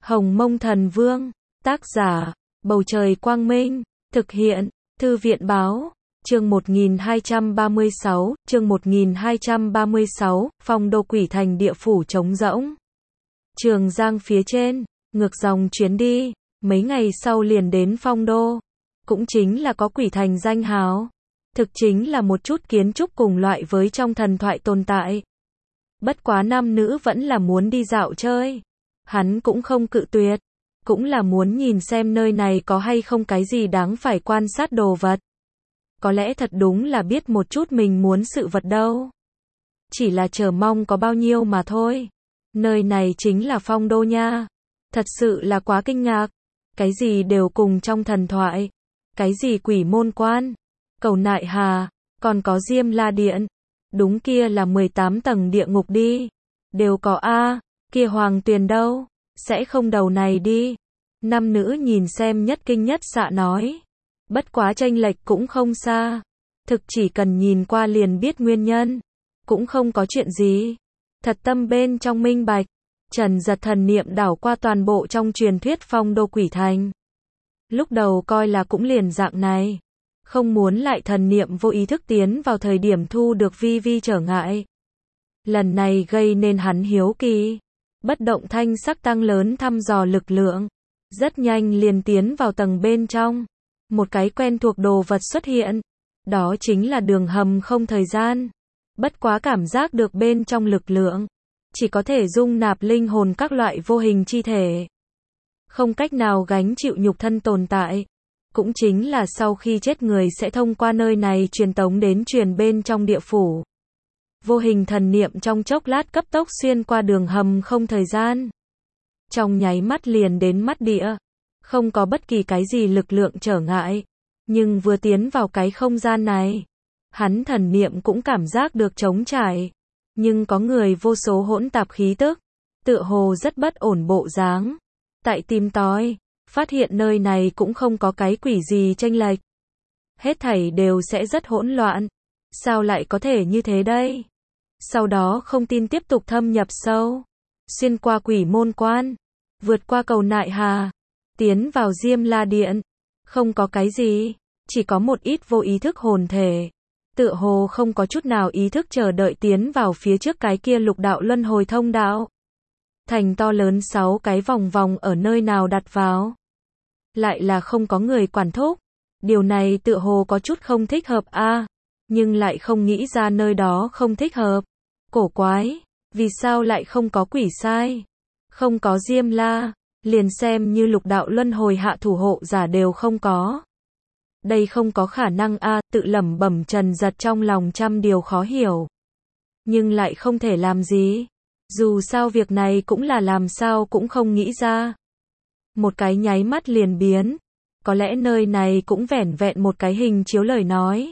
Hồng Mông Thần Vương, tác giả, Bầu Trời Quang Minh, thực hiện, Thư viện Báo, chương 1236, Phong Đô Quỷ Thành địa phủ trống rỗng. Trường Giang phía trên, ngược dòng chuyến đi, mấy ngày sau liền đến Phong Đô. Cũng chính là có quỷ thành danh hào. Thực chính là một chút kiến trúc cùng loại với trong thần thoại tồn tại. Bất quá nam nữ vẫn là muốn đi dạo chơi. Hắn cũng không cự tuyệt. Cũng là muốn nhìn xem nơi này có hay không cái gì đáng phải quan sát đồ vật. Có lẽ thật đúng là biết một chút mình muốn sự vật đâu. Chỉ là chờ mong có bao nhiêu mà thôi. Nơi này chính là Phong Đô nha. Thật sự là quá kinh ngạc. Cái gì đều cùng trong thần thoại. Cái gì quỷ môn quan, cầu nại hà, còn có Diêm La Điện. Đúng kia là 18 tầng địa ngục đi. Đều có a, kia Hoàng Tuyền đâu, sẽ không đầu này đi. Nam nữ nhìn xem nhất kinh nhất xạ nói. Bất quá chênh lệch cũng không xa. Thực chỉ cần nhìn qua liền biết nguyên nhân. Cũng không có chuyện gì. Thật tâm bên trong minh bạch. Trần giật thần niệm đảo qua toàn bộ trong truyền thuyết Phong Đô Quỷ Thành. Lúc đầu coi là cũng liền dạng này. Không muốn lại thần niệm vô ý thức tiến vào thời điểm thu được vi trở ngại. Lần này gây nên hắn hiếu kỳ. Bất động thanh sắc tăng lớn thăm dò lực lượng. Rất nhanh liền tiến vào tầng bên trong. Một cái quen thuộc đồ vật xuất hiện. Đó chính là đường hầm không thời gian. Bất quá cảm giác được bên trong lực lượng. Chỉ có thể dung nạp linh hồn các loại vô hình chi thể. Không cách nào gánh chịu nhục thân tồn tại. Cũng chính là sau khi chết người sẽ thông qua nơi này truyền tống đến truyền bên trong địa phủ. Vô hình thần niệm trong chốc lát cấp tốc xuyên qua đường hầm không thời gian. Trong nháy mắt liền đến mắt địa. Không có bất kỳ cái gì lực lượng trở ngại. Nhưng vừa tiến vào cái không gian này. Hắn thần niệm cũng cảm giác được trống trải. Nhưng có người vô số hỗn tạp khí tức. Tựa hồ rất bất ổn bộ dáng. Tại tìm tòi, phát hiện nơi này cũng không có cái quỷ gì chênh lệch. Hết thảy đều sẽ rất hỗn loạn. Sao lại có thể như thế đây? Sau đó không tin tiếp tục thâm nhập sâu. Xuyên qua quỷ môn quan. Vượt qua cầu nại hà. Tiến vào Diêm La Điện. Không có cái gì. Chỉ có một ít vô ý thức hồn thể. Tựa hồ không có chút nào ý thức chờ đợi tiến vào phía trước cái kia lục đạo luân hồi thông đạo. Thành to lớn 6 cái vòng vòng ở nơi nào đặt vào. Lại là không có người quản thúc. Điều này tựa hồ có chút không thích hợp a, nhưng lại không nghĩ ra nơi đó không thích hợp. Cổ quái, vì sao lại không có quỷ sai? Không có Diêm La, liền xem như lục đạo luân hồi hạ thủ hộ giả đều không có. Đây không có khả năng a, tự lẩm bẩm Trần giật trong lòng trăm điều khó hiểu. Nhưng lại không thể làm gì. Dù sao việc này cũng là làm sao cũng không nghĩ ra. Một cái nháy mắt liền biến. Có lẽ nơi này cũng vẻn vẹn một cái hình chiếu lời nói.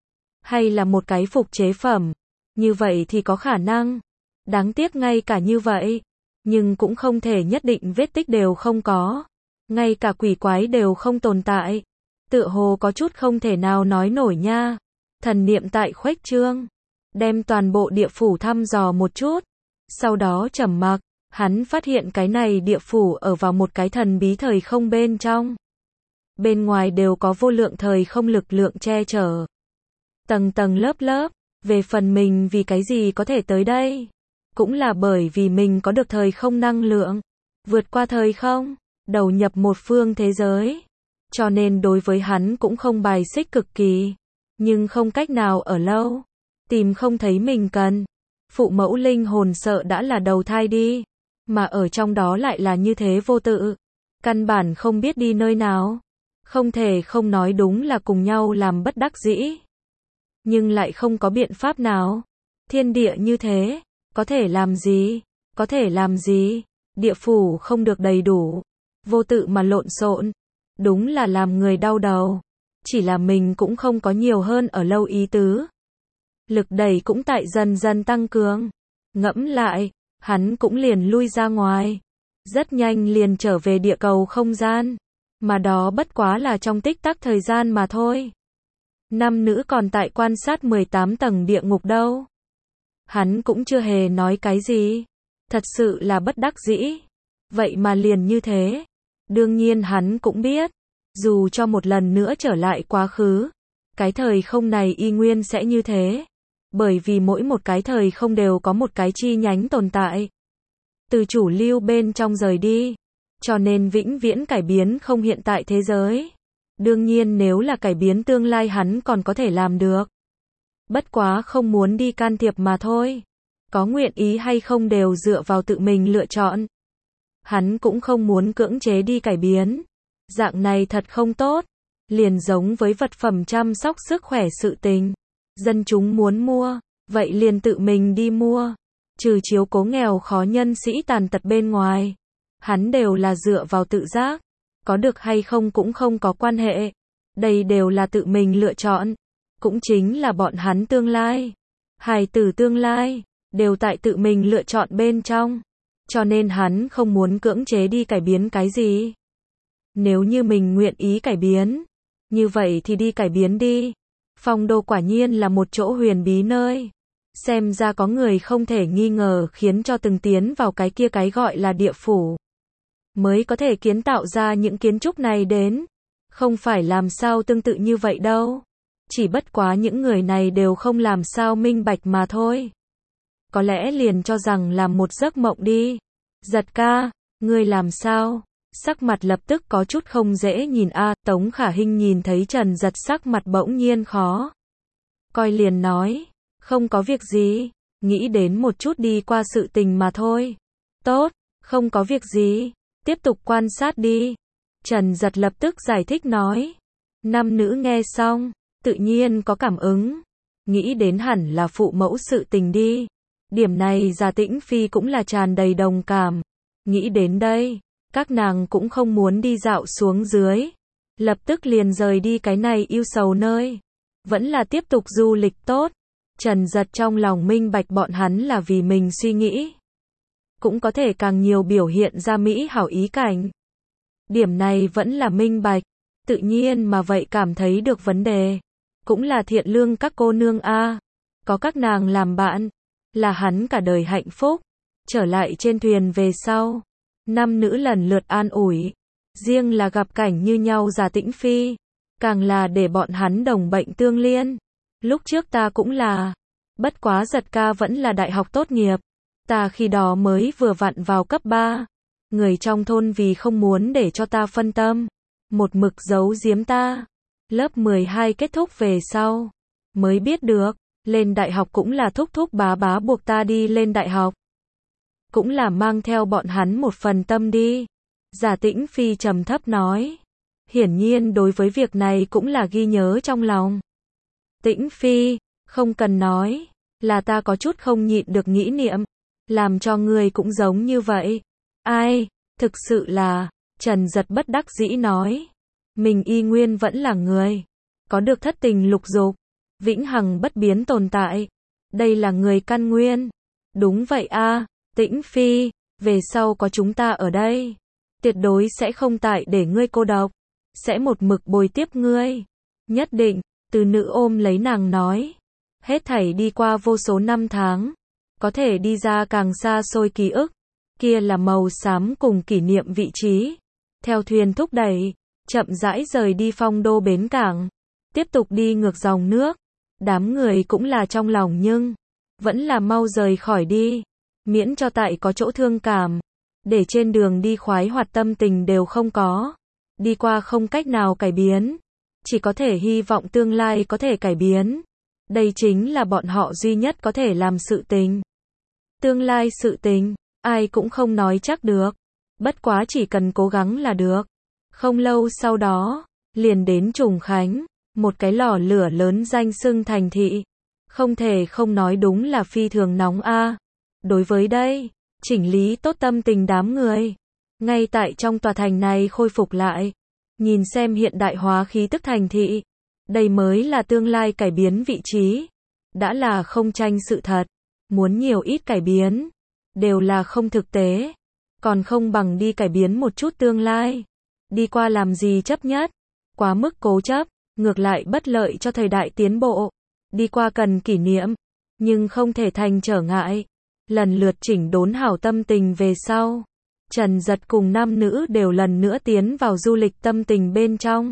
Hay là một cái phục chế phẩm. Như vậy thì có khả năng. Đáng tiếc ngay cả như vậy. Nhưng cũng không thể nhất định vết tích đều không có. Ngay cả quỷ quái đều không tồn tại. Tựa hồ có chút không thể nào nói nổi nha. Thần niệm tại khuếch trương. Đem toàn bộ địa phủ thăm dò một chút. Sau đó trầm mặc, hắn phát hiện cái này địa phủ ở vào một cái thần bí thời không bên trong. Bên ngoài đều có vô lượng thời không lực lượng che chở. Tầng tầng lớp lớp, về phần mình vì cái gì có thể tới đây. Cũng là bởi vì mình có được thời không năng lượng. Vượt qua thời không, đầu nhập một phương thế giới. Cho nên đối với hắn cũng không bài xích cực kỳ. Nhưng không cách nào ở lâu. Tìm không thấy mình cần. Phụ mẫu linh hồn sợ đã là đầu thai đi. Mà ở trong đó lại là như thế vô tự. Căn bản không biết đi nơi nào. Không thể không nói đúng là cùng nhau làm bất đắc dĩ. Nhưng lại không có biện pháp nào. Thiên địa như thế. Có thể làm gì? Có thể làm gì? Địa phủ không được đầy đủ. Vô tự mà lộn xộn. Đúng là làm người đau đầu. Chỉ là mình cũng không có nhiều hơn ở lâu ý tứ. Lực đẩy cũng tại dần dần tăng cường. Ngẫm lại, hắn cũng liền lui ra ngoài. Rất nhanh liền trở về địa cầu không gian. Mà đó bất quá là trong tích tắc thời gian mà thôi. Nam nữ còn tại quan sát 18 tầng địa ngục đâu. Hắn cũng chưa hề nói cái gì. Thật sự là bất đắc dĩ. vậy mà liền như thế. Đương nhiên hắn cũng biết, dù cho một lần nữa trở lại quá khứ, cái thời không này y nguyên sẽ như thế. Bởi vì mỗi một cái thời không đều có một cái chi nhánh tồn tại. Từ chủ lưu bên trong rời đi, cho nên vĩnh viễn cải biến không hiện tại thế giới. Đương nhiên nếu là cải biến tương lai hắn còn có thể làm được. Bất quá không muốn đi can thiệp mà thôi. Có nguyện ý hay không đều dựa vào tự mình lựa chọn. Hắn cũng không muốn cưỡng chế đi cải biến. Dạng này thật không tốt. Liền giống với vật phẩm chăm sóc sức khỏe sự tình. Dân chúng muốn mua, vậy liền tự mình đi mua. Trừ chiếu cố nghèo khó nhân sĩ tàn tật bên ngoài. Hắn đều là dựa vào tự giác. Có được hay không cũng không có quan hệ. Đây đều là tự mình lựa chọn. Cũng chính là bọn hắn tương lai. Hài tử tương lai, đều tại tự mình lựa chọn bên trong. Cho nên hắn không muốn cưỡng chế đi cải biến cái gì. Nếu như mình nguyện ý cải biến, như vậy thì đi cải biến đi. Phong đô quả nhiên là một chỗ huyền bí nơi. Xem ra có người không thể nghi ngờ khiến cho từng tiến vào cái kia cái gọi là địa phủ. Mới có thể kiến tạo ra những kiến trúc này đến. Không phải làm sao tương tự như vậy đâu. Chỉ bất quá những người này đều không làm sao minh bạch mà thôi. Có lẽ liền cho rằng là một giấc mộng đi. Giật ca, ngươi làm sao? Sắc mặt lập tức có chút không dễ nhìn a. Tống Khả Hinh nhìn thấy Trần Giật sắc mặt bỗng nhiên khó coi liền nói, không có việc gì, nghĩ đến một chút đi qua sự tình mà thôi. Tốt, không có việc gì, tiếp tục quan sát đi. Trần Giật lập tức giải thích nói. Nam nữ nghe xong, tự nhiên có cảm ứng, nghĩ đến hẳn là phụ mẫu sự tình đi. Điểm này Già Tĩnh Phi cũng là tràn đầy đồng cảm. Nghĩ đến đây, các nàng cũng không muốn đi dạo xuống dưới. Lập tức liền rời đi cái này yêu sầu nơi. Vẫn là tiếp tục du lịch tốt. Trần Giật trong lòng minh bạch bọn hắn là vì mình suy nghĩ. Cũng có thể càng nhiều biểu hiện ra mỹ hảo ý cảnh. Điểm này vẫn là minh bạch. Tự nhiên mà vậy cảm thấy được vấn đề. Cũng là thiện lương các cô nương a. Có các nàng làm bạn. Là hắn cả đời hạnh phúc. Trở lại trên thuyền về sau. Nam nữ lần lượt an ủi. Riêng là gặp cảnh như nhau Già Tĩnh Phi. Càng là để bọn hắn đồng bệnh tương liên. Lúc trước ta cũng là. Bất quá Giật ca vẫn là đại học tốt nghiệp. Ta khi đó mới vừa vặn vào cấp 3. Người trong thôn vì không muốn để cho ta phân tâm. Một mực giấu giếm ta. Lớp 12 kết thúc về sau. Mới biết được. Lên đại học cũng là thúc thúc bá bá buộc ta đi lên đại học. Cũng là mang theo bọn hắn một phần tâm đi. Già Tĩnh Phi trầm thấp nói. Hiển nhiên đối với việc này cũng là ghi nhớ trong lòng. Tĩnh Phi, không cần nói. Là ta có chút không nhịn được nghĩ niệm. Làm cho người cũng giống như vậy. Ai, thực sự là. Trần Giật bất đắc dĩ nói. Mình y nguyên vẫn là người. Có được thất tình lục dục. Vĩnh hằng bất biến tồn tại. Đây là người căn nguyên. Đúng vậy a. Tĩnh Phi, về sau có chúng ta ở đây. Tuyệt đối sẽ không tại để ngươi cô độc. Sẽ một mực bồi tiếp ngươi. Nhất định, từ nữ ôm lấy nàng nói. Hết thảy đi qua vô số năm tháng. Có thể đi ra càng xa xôi ký ức. Kia là màu xám cùng kỷ niệm vị trí. Theo thuyền thúc đẩy, chậm rãi rời đi phong đô bến cảng. Tiếp tục đi ngược dòng nước. Đám người cũng là trong lòng nhưng vẫn là mau rời khỏi đi. Miễn cho tại có chỗ thương cảm. Để trên đường đi khoái hoạt tâm tình đều không có. Đi qua không cách nào cải biến. Chỉ có thể hy vọng tương lai có thể cải biến. Đây chính là bọn họ duy nhất có thể làm sự tình. Tương lai sự tình, ai cũng không nói chắc được. Bất quá chỉ cần cố gắng là được. Không lâu sau đó, liền đến Trùng Khánh. Một cái lò lửa lớn danh xưng thành thị. Không thể không nói đúng là phi thường nóng a. Đối với đây, chỉnh lý tốt tâm tình đám người. Ngay tại trong tòa thành này khôi phục lại. Nhìn xem hiện đại hóa khí tức thành thị. Đây mới là tương lai cải biến vị trí. Đã là không tranh sự thật. Muốn nhiều ít cải biến. Đều là không thực tế. Còn không bằng đi cải biến một chút tương lai. Đi qua làm gì chấp nhất. Quá mức cố chấp. Ngược lại bất lợi cho thời đại tiến bộ. Đi qua cần kỷ niệm. Nhưng không thể thành trở ngại. Lần lượt chỉnh đốn hảo tâm tình về sau. Trần Giật cùng nam nữ đều lần nữa tiến vào du lịch tâm tình bên trong.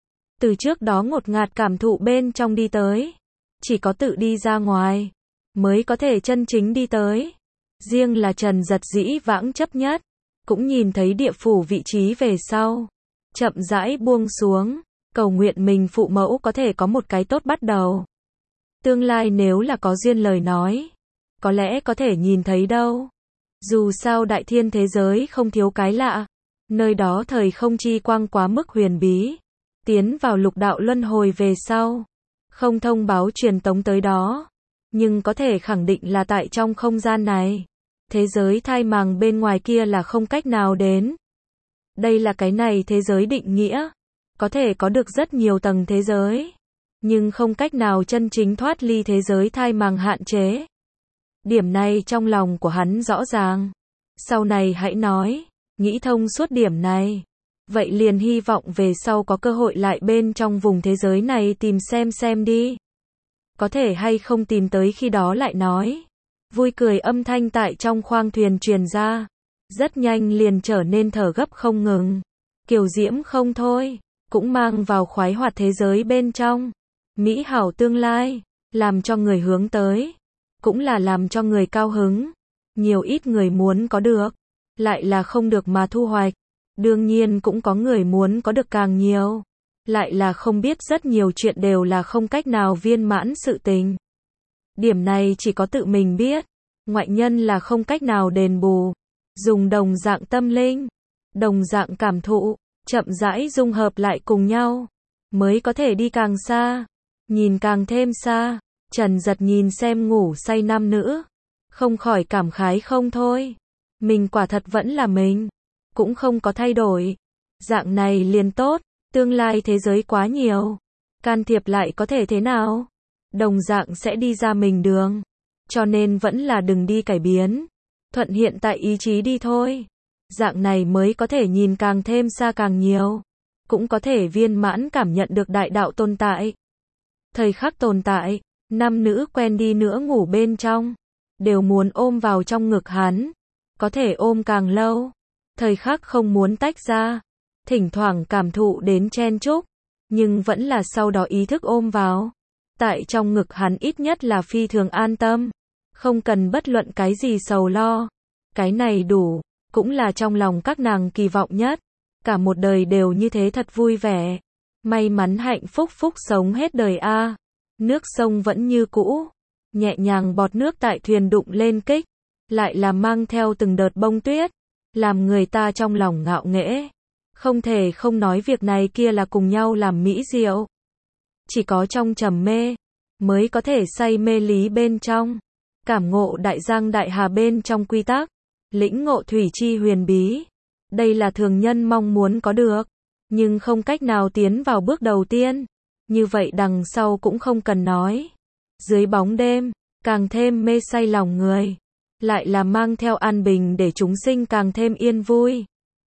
Từ trước đó ngột ngạt cảm thụ bên trong đi tới. Chỉ có tự đi ra ngoài, mới có thể chân chính đi tới. Riêng là Trần Giật dĩ vãng chấp nhất, cũng nhìn thấy địa phủ vị trí về sau. Chậm rãi buông xuống, cầu nguyện mình phụ mẫu có thể có một cái tốt bắt đầu. Tương lai nếu là có duyên lời nói, có lẽ có thể nhìn thấy đâu. Dù sao đại thiên thế giới không thiếu cái lạ, nơi đó thời không chi quang quá mức huyền bí. Tiến vào lục đạo luân hồi về sau, không thông báo truyền tống tới đó, nhưng có thể khẳng định là tại trong không gian này, thế giới thai màng bên ngoài kia là không cách nào đến. Đây là cái này thế giới định nghĩa, có thể có được rất nhiều tầng thế giới, nhưng không cách nào chân chính thoát ly thế giới thai màng hạn chế. Điểm này trong lòng của hắn rõ ràng. Sau này hãy nói, nghĩ thông suốt điểm này. Vậy liền hy vọng về sau có cơ hội lại bên trong vùng thế giới này tìm xem đi. Có thể hay không tìm tới khi đó lại nói. Vui cười âm thanh tại trong khoang thuyền truyền ra. Rất nhanh liền trở nên thở gấp không ngừng. Kiều diễm không thôi, cũng mang vào khoái hoạt thế giới bên trong. Mỹ hảo tương lai, làm cho người hướng tới. Cũng là làm cho người cao hứng. Nhiều ít người muốn có được, lại là không được mà thu hoạch. Đương nhiên cũng có người muốn có được càng nhiều, lại là không biết rất nhiều chuyện đều là không cách nào viên mãn sự tình. Điểm này chỉ có tự mình biết, ngoại nhân là không cách nào đền bù. Dùng đồng dạng tâm linh, đồng dạng cảm thụ, chậm rãi dung hợp lại cùng nhau, mới có thể đi càng xa, nhìn càng thêm xa. Trần Giật nhìn xem ngủ say nam nữ, không khỏi cảm khái không thôi. Mình quả thật vẫn là mình, cũng không có thay đổi. Dạng này liền tốt, tương lai thế giới quá nhiều, can thiệp lại có thể thế nào? Đồng dạng sẽ đi ra mình đường, cho nên vẫn là đừng đi cải biến, thuận hiện tại ý chí đi thôi. Dạng này mới có thể nhìn càng thêm xa càng nhiều, cũng có thể viên mãn cảm nhận được đại đạo tồn tại. Thời khắc tồn tại, nam nữ quen đi nữa ngủ bên trong, đều muốn ôm vào trong ngực hắn, có thể ôm càng lâu. Thời khắc không muốn tách ra, thỉnh thoảng cảm thụ đến chen chúc, nhưng vẫn là sau đó ý thức ôm vào. Tại trong ngực hắn ít nhất là phi thường an tâm, không cần bất luận cái gì sầu lo. Cái này đủ, cũng là trong lòng các nàng kỳ vọng nhất. Cả một đời đều như thế thật vui vẻ, may mắn hạnh phúc phúc sống hết đời a. Nước sông vẫn như cũ, nhẹ nhàng bọt nước tại thuyền đụng lên kích, lại là mang theo từng đợt bông tuyết, làm người ta trong lòng ngạo nghễ. Không thể không nói việc này kia là cùng nhau làm mỹ diệu. Chỉ có trong trầm mê, mới có thể say mê lý bên trong, cảm ngộ đại giang đại hà bên trong quy tắc, lĩnh ngộ thủy chi huyền bí. Đây là thường nhân mong muốn có được, nhưng không cách nào tiến vào bước đầu tiên. Như vậy đằng sau cũng không cần nói. Dưới bóng đêm, càng thêm mê say lòng người, lại là mang theo an bình để chúng sinh càng thêm yên vui.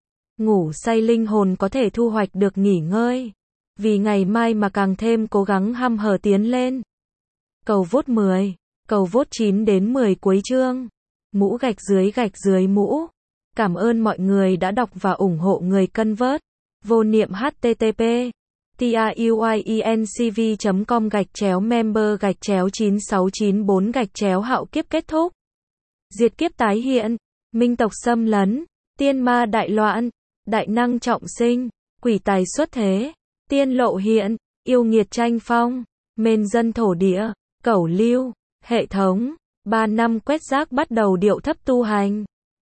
Ngủ say linh hồn có thể thu hoạch được nghỉ ngơi, vì ngày mai mà càng thêm cố gắng hăm hở tiến lên. Cầu vote 10, cầu vote 9 đến 10 cuối chương. Mũ gạch dưới mũ. Cảm ơn mọi người đã đọc và ủng hộ người cân vớt. Vô niệm http truyencv.com/member/9694 hạo kiếp kết thúc. Diệt kiếp tái hiện, minh tộc xâm lấn, tiên ma đại loạn, đại năng trọng sinh, quỷ tài xuất thế, tiên lộ hiện, yêu nghiệt tranh phong, mên dân thổ địa, cẩu lưu, hệ thống, 3 năm quét rác bắt đầu điệu thấp tu hành.